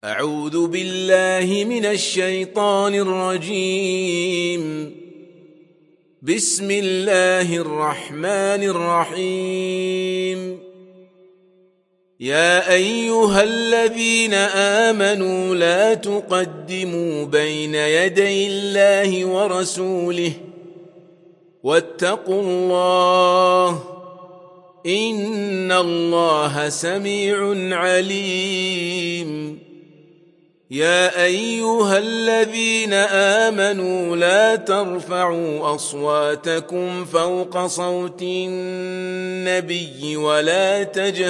أعوذ بالله من الشيطان الرجيم. بسم الله الرحمن الرحيم. يا أيها الذين آمنوا لا تقدموا بين يدي الله ورسوله واتقوا الله إن الله سميع عليم. يا أيها الذين آمنوا لا ترفعوا أصواتكم فوق صوت النبي ولا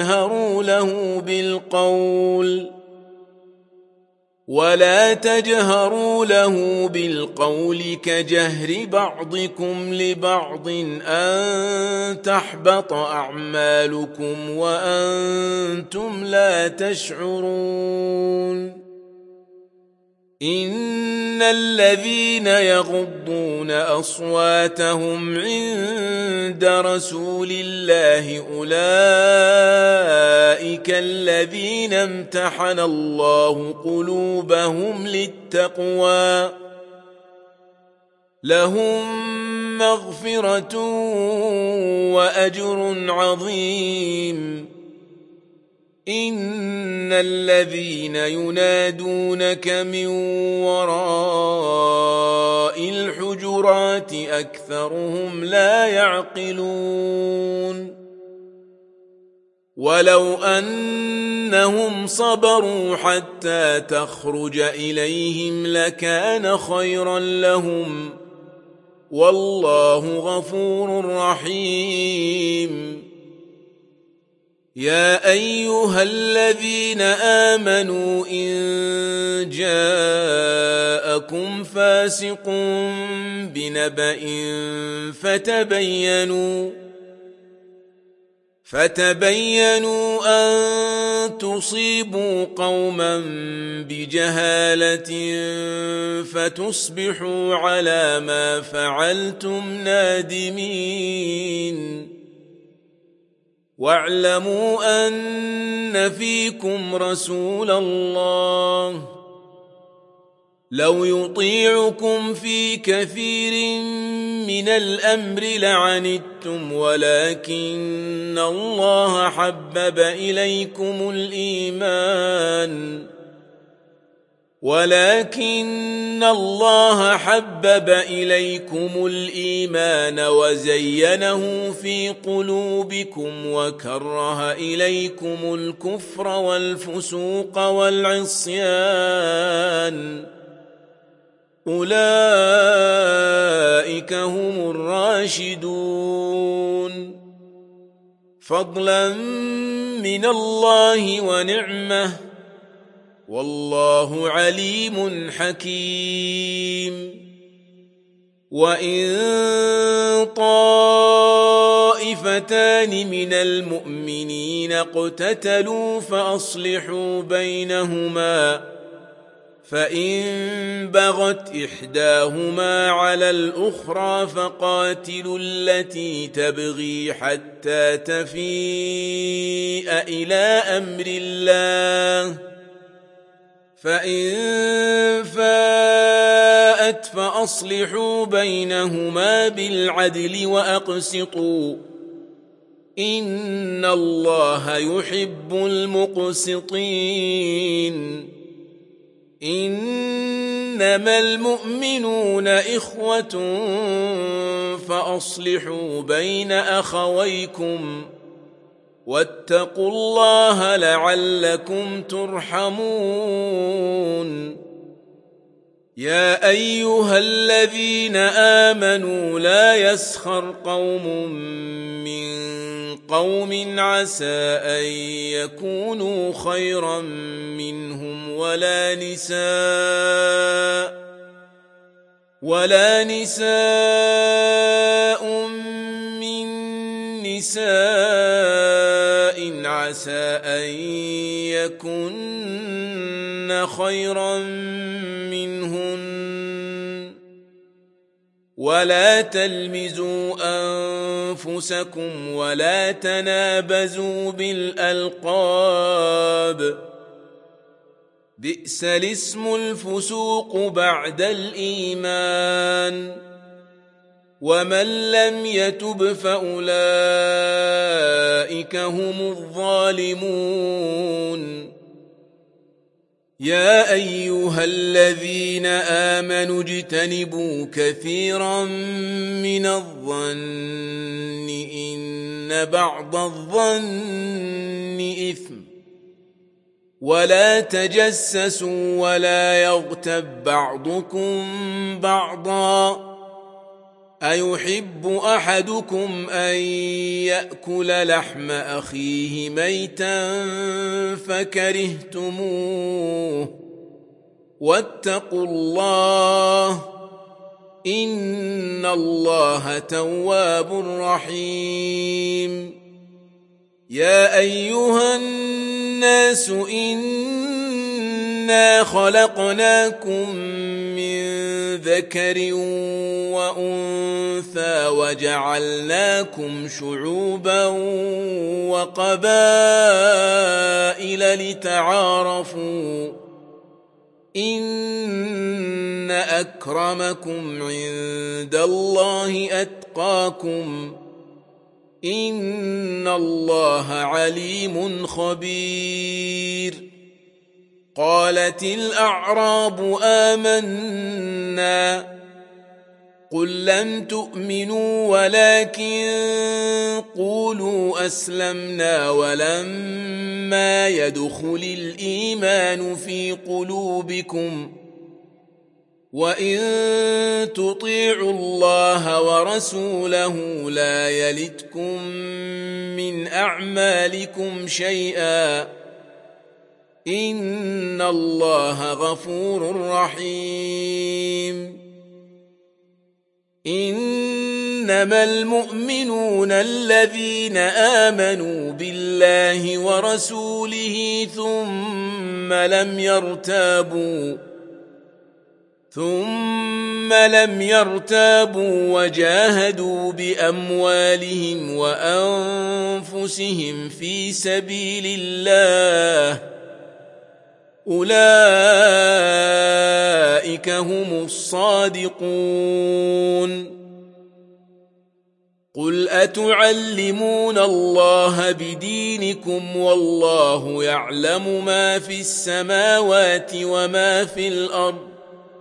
تجهروا له بالقول كجهر بعضكم لبعض أن تحبط أعمالكم وأنتم لا تشعرون. إن الذين يغضون أصواتهم عند رسول الله أولئك الذين امتحن الله قلوبهم للتقوى لهم مغفرة وأجر عظيم. إن الذين ينادونك من وراء الحجرات أكثرهم لا يعقلون. ولو أنهم صبروا حتى تخرج إليهم لكان خيرا لهم والله غفور رحيم. يا أيها الذين آمنوا إن جاءكم فاسق بنبأ فتبينوا أن تصيبوا قوما بجهالة فتصبحوا على ما فعلتم نادمين. واعلموا أن فيكم رسول الله لو يطيعكم في كثير من الأمر لعنتم ولكن الله حبب إليكم الإيمان وزينه في قلوبكم وكره إليكم الكفر والفسوق والعصيان أولئك هم الراشدون فضلا من الله ونعمه والله عليم حكيم. وإن طائفتان من المؤمنين اقتتلوا فأصلحوا بينهما فإن بغت إحداهما على الأخرى فقاتلوا التي تبغي حتى تفيء إلى أمر الله فإن فاءت فأصلحوا بينهما بالعدل وأقسطوا إن الله يحب المقسطين. إنما المؤمنون إخوة فأصلحوا بين أخويكم واتقوا الله لعلكم ترحمون. يا أيها الذين آمنوا لا يسخر قوم من قوم عسى أن يكونوا خيرا منهم ولا نساء من نساء عسى أن يكن خيرا منهن ولا تلمزوا أنفسكم ولا تنابزوا بالألقاب بئس الاسم الفسوق بعد الإيمان ومن لم يتب فأولئك هم الظالمون يا أيها الذين آمنوا اجتنبوا كثيرا من الظن إن بعض الظن إثم ولا تجسسوا ولا يغتب بعضكم بعضا أيحب أحدكم أن يأكل لحم أخيه ميتا فكرهتموه واتقوا الله إن الله تواب رحيم يا أيها الناس إنا خلقناكم من ذكر وأنثى وجعلناكم شعوبا وقبائل لتعارفوا إن أكرمكم عند الله أتقاكم إن الله عليم خبير قالت الأعراب آمنا قل لم تؤمنوا ولكن قولوا أسلمنا ولما يدخل الإيمان في قلوبكم وإن تطيعوا الله ورسوله لا يلتكم من أعمالكم شيئا إن الله غفور رحيم إنما المؤمنون الذين آمنوا بالله ورسوله ثم لم يرتابوا وجاهدوا بأموالهم وأنفسهم في سبيل الله أولئك هم الصادقون قل أتعلمون الله بدينكم والله يعلم ما في السماوات وما في الأرض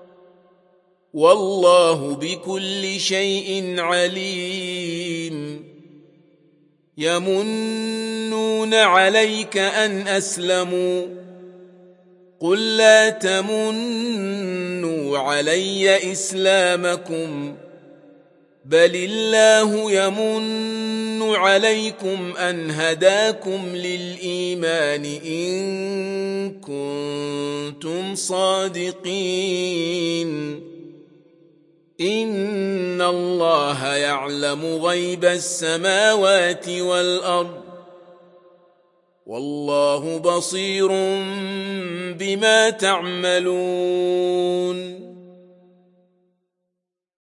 والله بكل شيء عليم يمنون عليك أن أسلموا قل لا تمنوا علي إسلامكم بل الله يمن عليكم أن هداكم للإيمان إن كنتم صادقين إن الله يعلم غيب السماوات والأرض والله بصير بما تعملون